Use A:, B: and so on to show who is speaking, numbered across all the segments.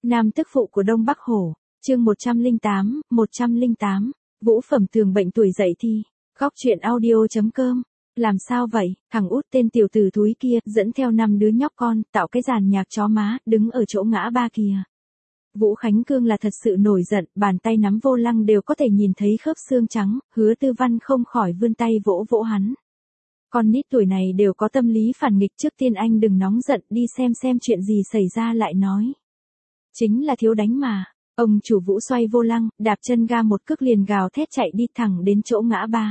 A: Nam tức phụ của Đông Bắc Hổ, chương 108, Vũ Phẩm Tường bệnh tuổi dậy thì, góc chuyện audio.com. Làm sao vậy, thằng út tên tiểu tử thúi kia, dẫn theo 5 đứa nhóc con, tạo cái dàn nhạc chó má, đứng ở chỗ ngã ba kìa. Vũ Khánh Cương là thật sự nổi giận, bàn tay nắm vô lăng đều có thể nhìn thấy khớp xương trắng, Hứa Tư Văn không khỏi vươn tay vỗ vỗ hắn. Con nít tuổi này đều có tâm lý phản nghịch, trước tiên anh đừng nóng giận, đi xem chuyện gì xảy ra lại nói. Chính là thiếu đánh mà. Ông chủ Vũ xoay vô lăng, đạp chân ga một cước liền gào thét chạy đi thẳng đến chỗ ngã ba.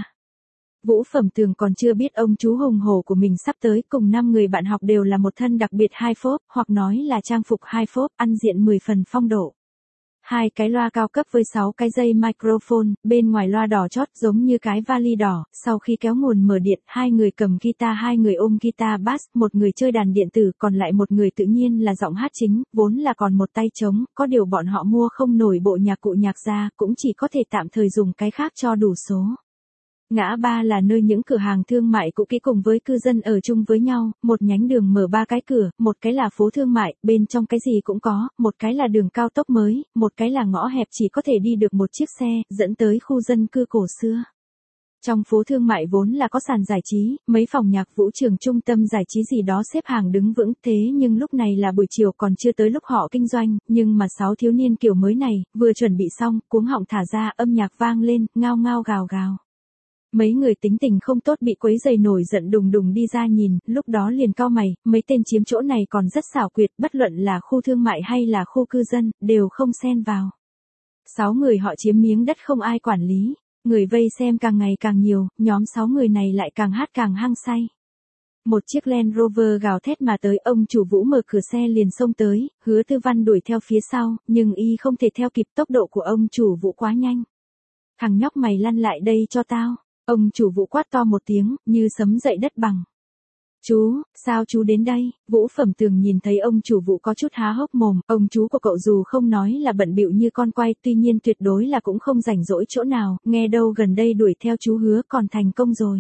A: Vũ Phẩm Tường còn chưa biết ông chú hùng hổ của mình sắp tới, cùng 5 người bạn học đều là một thân đặc biệt hai phốp, hoặc nói là trang phục hai phốp, ăn diện 10 phần phong độ. 2 cái loa cao cấp với 6 cái dây microphone, bên ngoài loa đỏ chót giống như cái vali đỏ, sau khi kéo nguồn mở điện, 2 người cầm guitar, 2 người ôm guitar bass, một người chơi đàn điện tử, còn lại một người tự nhiên là giọng hát chính, vốn là còn một tay trống, có điều bọn họ mua không nổi bộ nhạc cụ nhạc ra, cũng chỉ có thể tạm thời dùng cái khác cho đủ số. Ngã ba là nơi những cửa hàng thương mại cũ kỹ cùng với cư dân ở chung với nhau, một nhánh đường mở 3 cái cửa, một cái là phố thương mại, bên trong cái gì cũng có, một cái là đường cao tốc mới, một cái là ngõ hẹp chỉ có thể đi được một chiếc xe, dẫn tới khu dân cư cổ xưa. Trong phố thương mại vốn là có sàn giải trí, mấy phòng nhạc vũ trường trung tâm giải trí gì đó xếp hàng đứng vững, thế nhưng lúc này là buổi chiều còn chưa tới lúc họ kinh doanh, nhưng mà 6 thiếu niên kiểu mới này, vừa chuẩn bị xong, cuống họng thả ra, âm nhạc vang lên, ngao ngao gào gào. Mấy người tính tình không tốt bị quấy rầy nổi giận đùng đùng đi ra nhìn, lúc đó liền cau mày, mấy tên chiếm chỗ này còn rất xảo quyệt, bất luận là khu thương mại hay là khu cư dân, đều không xen vào. 6 người họ chiếm miếng đất không ai quản lý, người vây xem càng ngày càng nhiều, nhóm 6 người này lại càng hát càng hăng say. Một chiếc Land Rover gào thét mà tới, ông chủ Vũ mở cửa xe liền xông tới, Hứa Tư Văn đuổi theo phía sau, nhưng y không thể theo kịp tốc độ của ông chủ Vũ quá nhanh. Thằng nhóc mày lăn lại đây cho tao. Ông chủ Vũ quát to một tiếng, như sấm dậy đất bằng. Chú, sao chú đến đây? Vũ Phẩm Tường nhìn thấy ông chủ Vũ có chút há hốc mồm, ông chú của cậu dù không nói là bận bịu như con quay, tuy nhiên tuyệt đối là cũng không rảnh rỗi chỗ nào, nghe đâu gần đây đuổi theo chú Hứa còn thành công rồi.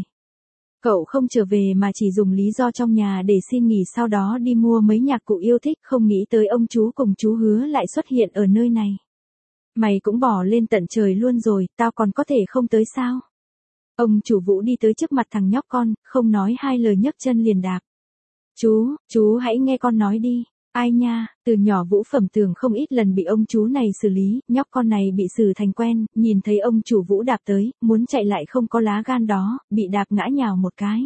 A: Cậu không trở về mà chỉ dùng lý do trong nhà để xin nghỉ, sau đó đi mua mấy nhạc cụ yêu thích, không nghĩ tới ông chú cùng chú Hứa lại xuất hiện ở nơi này. Mày cũng bỏ lên tận trời luôn rồi, tao còn có thể không tới sao? Ông chủ Vũ đi tới trước mặt thằng nhóc con, không nói hai lời nhấc chân liền đạp. Chú hãy nghe con nói đi. Ai nha, từ nhỏ Vũ Phẩm Tường không ít lần bị ông chú này xử lý, nhóc con này bị xử thành quen, nhìn thấy ông chủ Vũ đạp tới, muốn chạy lại không có lá gan đó, bị đạp ngã nhào một cái.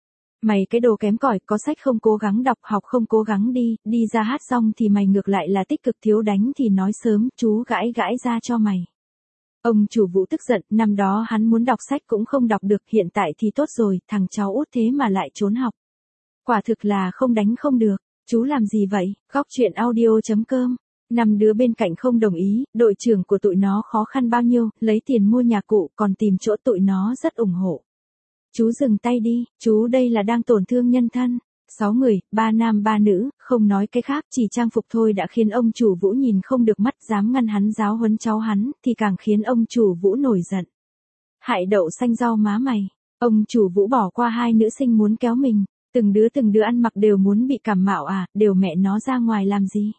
A: Mày cái đồ kém cỏi, có sách không cố gắng đọc, học không cố gắng đi ra hát xong thì mày ngược lại là tích cực, thiếu đánh thì nói sớm, chú gãi ra cho mày. Ông chủ Vũ tức giận, năm đó hắn muốn đọc sách cũng không đọc được, hiện tại thì tốt rồi, thằng cháu út thế mà lại trốn học. Quả thực là không đánh không được, chú làm gì vậy, góc chuyện audio.com. 5 đứa bên cạnh không đồng ý, đội trưởng của tụi nó khó khăn bao nhiêu, lấy tiền mua nhạc cụ, còn tìm chỗ tụi nó rất ủng hộ. Chú dừng tay đi, chú đây là đang tổn thương nhân thân. 6 người, 3 nam 3 nữ, không nói cái khác, chỉ trang phục thôi đã khiến ông chủ Vũ nhìn không được mắt, dám ngăn hắn giáo huấn cháu hắn, thì càng khiến ông chủ Vũ nổi giận. Hại đậu xanh rau má mày, ông chủ Vũ bỏ qua 2 nữ sinh muốn kéo mình, từng đứa ăn mặc đều muốn bị cảm mạo à, đều mẹ nó ra ngoài làm gì?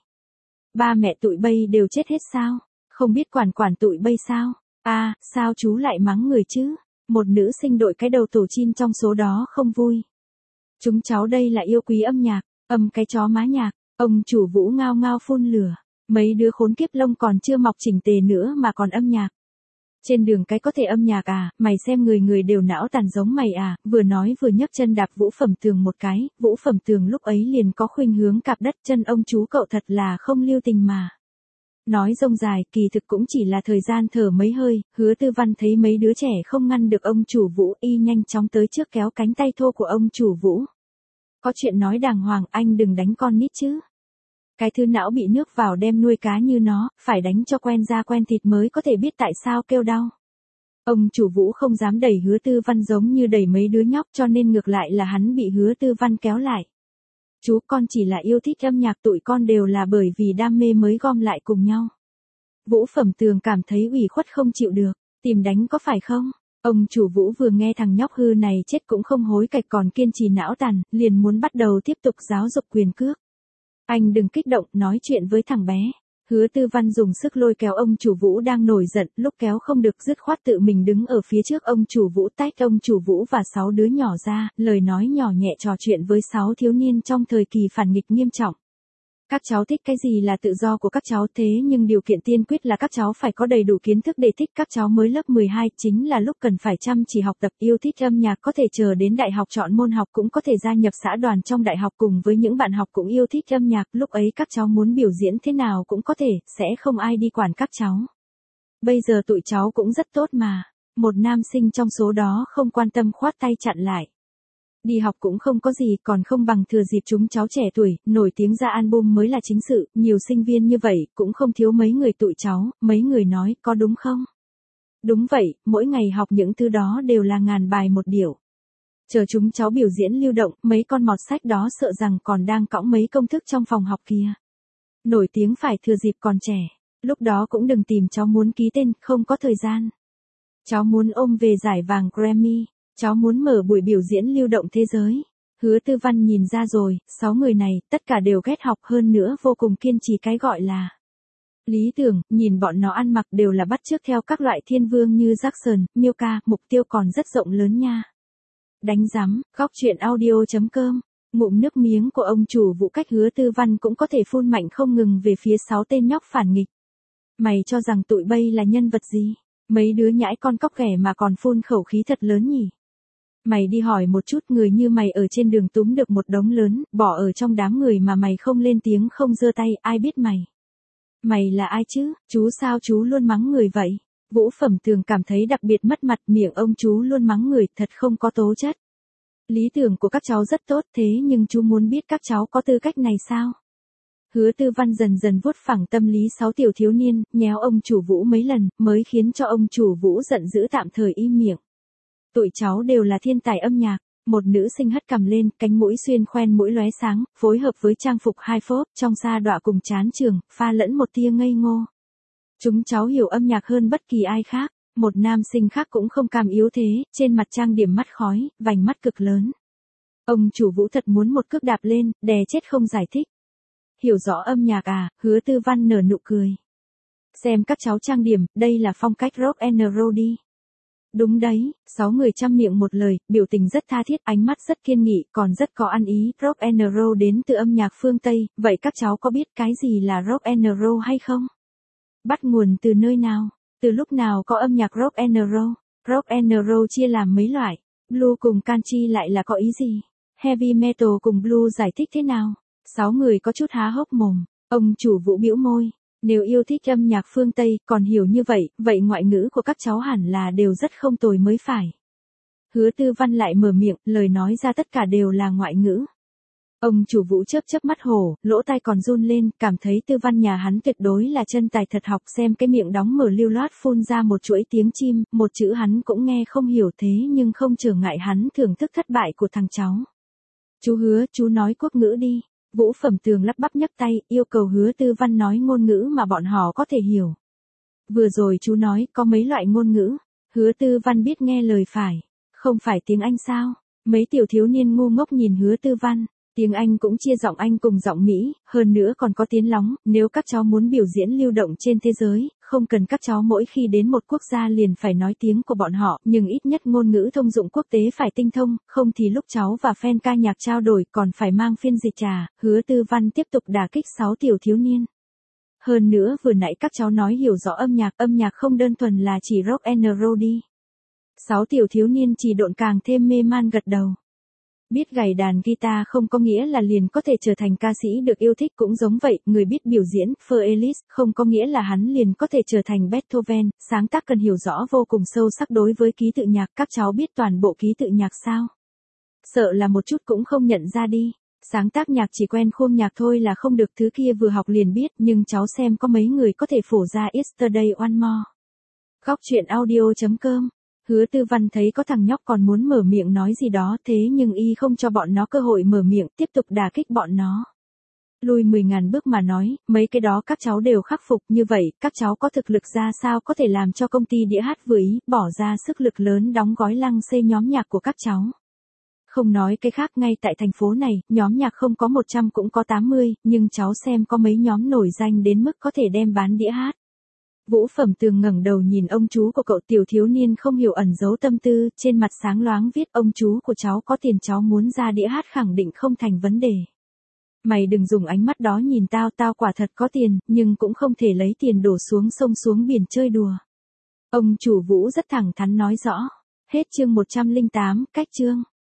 A: Ba mẹ tụi bây đều chết hết sao? Không biết quản tụi bây sao? À, sao chú lại mắng người chứ? Một nữ sinh đội cái đầu tổ chim trong số đó không vui. Chúng cháu đây là yêu quý âm nhạc, âm cái chó má nhạc, ông chủ Vũ ngao ngao phun lửa, mấy đứa khốn kiếp lông còn chưa mọc chỉnh tề nữa mà còn âm nhạc. Trên đường cái có thể âm nhạc à, mày xem người đều não tàn giống mày à, vừa nói vừa nhấc chân đạp Vũ Phẩm Tường một cái, Vũ Phẩm Tường lúc ấy liền có khuynh hướng cạp đất, chân ông chú cậu thật là không lưu tình mà. Nói rông dài, kỳ thực cũng chỉ là thời gian thở mấy hơi, Hứa Tư Văn thấy mấy đứa trẻ không ngăn được ông chủ Vũ, y nhanh chóng tới trước kéo cánh tay thô của ông chủ Vũ. Có chuyện nói đàng hoàng, anh đừng đánh con nít chứ. Cái thứ não bị nước vào đem nuôi cá như nó, phải đánh cho quen da quen thịt mới có thể biết tại sao kêu đau. Ông chủ Vũ không dám đẩy Hứa Tư Văn giống như đẩy mấy đứa nhóc, cho nên ngược lại là hắn bị Hứa Tư Văn kéo lại. Chú con chỉ là yêu thích âm nhạc, tụi con đều là bởi vì đam mê mới gom lại cùng nhau. Vũ Phẩm Tường cảm thấy ủy khuất không chịu được, tìm đánh có phải không? Ông chủ Vũ vừa nghe thằng nhóc hư này chết cũng không hối cải, còn kiên trì não tàn, liền muốn bắt đầu tiếp tục giáo dục quyền cước. Anh đừng kích động, nói chuyện với thằng bé. Hứa Tư Văn dùng sức lôi kéo ông chủ Vũ đang nổi giận, lúc kéo không được dứt khoát tự mình đứng ở phía trước ông chủ Vũ tách ông chủ Vũ và 6 đứa nhỏ ra, lời nói nhỏ nhẹ trò chuyện với 6 thiếu niên trong thời kỳ phản nghịch nghiêm trọng. Các cháu thích cái gì là tự do của các cháu, thế nhưng điều kiện tiên quyết là các cháu phải có đầy đủ kiến thức để thích. Các cháu mới lớp 12 chính là lúc cần phải chăm chỉ học tập, yêu thích âm nhạc, có thể chờ đến đại học chọn môn học, cũng có thể gia nhập xã đoàn trong đại học cùng với những bạn học cũng yêu thích âm nhạc, lúc ấy các cháu muốn biểu diễn thế nào cũng có thể, sẽ không ai đi quản các cháu. Bây giờ tụi cháu cũng rất tốt mà. Một nam sinh trong số đó không quan tâm khoát tay chặn lại. Đi học cũng không có gì, còn không bằng thừa dịp chúng cháu trẻ tuổi, nổi tiếng ra album mới là chính sự, nhiều sinh viên như vậy, cũng không thiếu mấy người tụi cháu, mấy người nói, có đúng không? Đúng vậy, mỗi ngày học những thứ đó đều là ngàn bài một điệu. Chờ chúng cháu biểu diễn lưu động, mấy con mọt sách đó sợ rằng còn đang cõng mấy công thức trong phòng học kia. Nổi tiếng phải thừa dịp còn trẻ, lúc đó cũng đừng tìm cháu muốn ký tên, không có thời gian. Cháu muốn ôm về giải vàng Grammy. Cháu muốn mở buổi biểu diễn lưu động thế giới. Hứa Tư Văn nhìn ra rồi, 6 người này, tất cả đều ghét học, hơn nữa vô cùng kiên trì cái gọi là lý tưởng, nhìn bọn nó ăn mặc đều là bắt chước theo các loại thiên vương như Jackson, Milka, mục tiêu còn rất rộng lớn nha. Đánh rắm, góc truyện audio.com. Ngụm nước miếng của ông chủ Vũ cách Hứa Tư Văn cũng có thể phun mạnh không ngừng về phía 6 tên nhóc phản nghịch. Mày cho rằng tụi bay là nhân vật gì? Mấy đứa nhãi con cóc ghẻ mà còn phun khẩu khí thật lớn nhỉ? Mày đi hỏi một chút, người như mày ở trên đường túm được một đống lớn, bỏ ở trong đám người mà mày không lên tiếng không giơ tay, ai biết mày? Mày là ai chứ, chú sao chú luôn mắng người vậy? Vũ Phẩm Tường cảm thấy đặc biệt mất mặt, miệng ông chú luôn mắng người, thật không có tố chất. Lý tưởng của các cháu rất tốt, thế nhưng chú muốn biết các cháu có tư cách này sao? Hứa Tư Văn dần dần vuốt phẳng tâm lý 6 tiểu thiếu niên, nhéo ông chủ Vũ mấy lần, mới khiến cho ông chủ Vũ giận dữ tạm thời im miệng. Tụi cháu đều là thiên tài âm nhạc. Một nữ sinh hất cằm lên, cánh mũi xuyên khoen mũi lóe sáng, phối hợp với trang phục hai phốp, trong sa đọa cùng chán trường, pha lẫn một tia ngây ngô. Chúng cháu hiểu âm nhạc hơn bất kỳ ai khác. Một nam sinh khác cũng không cam yếu thế, trên mặt trang điểm mắt khói, vành mắt cực lớn. Ông chủ Vũ thật muốn một cước đạp lên, đè chết không giải thích. Hiểu rõ âm nhạc à? Hứa Tư Văn nở nụ cười. Xem các cháu trang điểm, đây là phong cách rock and roll đi. Đúng đấy, 6 người chăm miệng một lời, biểu tình rất tha thiết, ánh mắt rất kiên nghị, còn rất có ăn ý. Rock and roll đến từ âm nhạc phương Tây, vậy các cháu có biết cái gì là rock and roll hay không? Bắt nguồn từ nơi nào? Từ lúc nào có âm nhạc rock and roll? Rock and roll chia làm mấy loại? Blue cùng country lại là có ý gì? Heavy metal cùng blue giải thích thế nào? 6 người có chút há hốc mồm. Ông chủ Vũ bĩu môi. Nếu yêu thích âm nhạc phương Tây, còn hiểu như vậy, vậy ngoại ngữ của các cháu hẳn là đều rất không tồi mới phải. Hứa Tư Văn lại mở miệng, lời nói ra tất cả đều là ngoại ngữ. Ông chủ Vũ chớp chớp mắt hổ, lỗ tai còn run lên, cảm thấy Tư Văn nhà hắn tuyệt đối là chân tài thật học, xem cái miệng đóng mở lưu loát phun ra một chuỗi tiếng chim, một chữ hắn cũng nghe không hiểu, thế nhưng không trở ngại hắn thưởng thức thất bại của thằng cháu. Chú Hứa, chú nói quốc ngữ đi. Vũ Phẩm Tường lắp bắp nhấc tay, yêu cầu Hứa Tư Văn nói ngôn ngữ mà bọn họ có thể hiểu. Vừa rồi chú nói có mấy loại ngôn ngữ. Hứa Tư Văn biết nghe lời phải. Không phải tiếng Anh sao? Mấy tiểu thiếu niên ngu ngốc nhìn Hứa Tư Văn. Tiếng Anh cũng chia giọng Anh cùng giọng Mỹ, hơn nữa còn có tiếng lóng, nếu các cháu muốn biểu diễn lưu động trên thế giới, không cần các cháu mỗi khi đến một quốc gia liền phải nói tiếng của bọn họ, nhưng ít nhất ngôn ngữ thông dụng quốc tế phải tinh thông, không thì lúc cháu và fan ca nhạc trao đổi còn phải mang phiên dịch trà. Hứa Tư Văn tiếp tục đả kích 6 tiểu thiếu niên. Hơn nữa vừa nãy các cháu nói hiểu rõ âm nhạc không đơn thuần là chỉ rock and roll đi. 6 tiểu thiếu niên chỉ độn càng thêm mê man gật đầu. Biết gảy đàn guitar không có nghĩa là liền có thể trở thành ca sĩ được yêu thích, cũng giống vậy, người biết biểu diễn, Furlis, không có nghĩa là hắn liền có thể trở thành Beethoven, sáng tác cần hiểu rõ vô cùng sâu sắc đối với ký tự nhạc, các cháu biết toàn bộ ký tự nhạc sao? Sợ là một chút cũng không nhận ra đi. Sáng tác nhạc chỉ quen khuôn nhạc thôi là không được, thứ kia vừa học liền biết, nhưng cháu xem có mấy người có thể phổ ra Yesterday One More. Góc truyện audio.com. Hứa Tư Văn thấy có thằng nhóc còn muốn mở miệng nói gì đó, thế nhưng y không cho bọn nó cơ hội mở miệng, tiếp tục đả kích bọn nó. Lùi 10.000 bước mà nói, mấy cái đó các cháu đều khắc phục, như vậy, các cháu có thực lực ra sao có thể làm cho công ty đĩa hát vừa ý, bỏ ra sức lực lớn đóng gói lăng xê nhóm nhạc của các cháu. Không nói cái khác, ngay tại thành phố này, nhóm nhạc không có 100 cũng có 80, nhưng cháu xem có mấy nhóm nổi danh đến mức có thể đem bán đĩa hát. Vũ Phẩm Tường ngẩng đầu nhìn ông chú của cậu, tiểu thiếu niên không hiểu ẩn giấu tâm tư, trên mặt sáng loáng viết: ông chú của cháu có tiền, cháu muốn ra đĩa hát khẳng định không thành vấn đề. Mày đừng dùng ánh mắt đó nhìn tao, tao quả thật có tiền, nhưng cũng không thể lấy tiền đổ xuống sông xuống biển chơi đùa. Ông chủ Vũ rất thẳng thắn nói rõ. Hết chương 108, cách chương.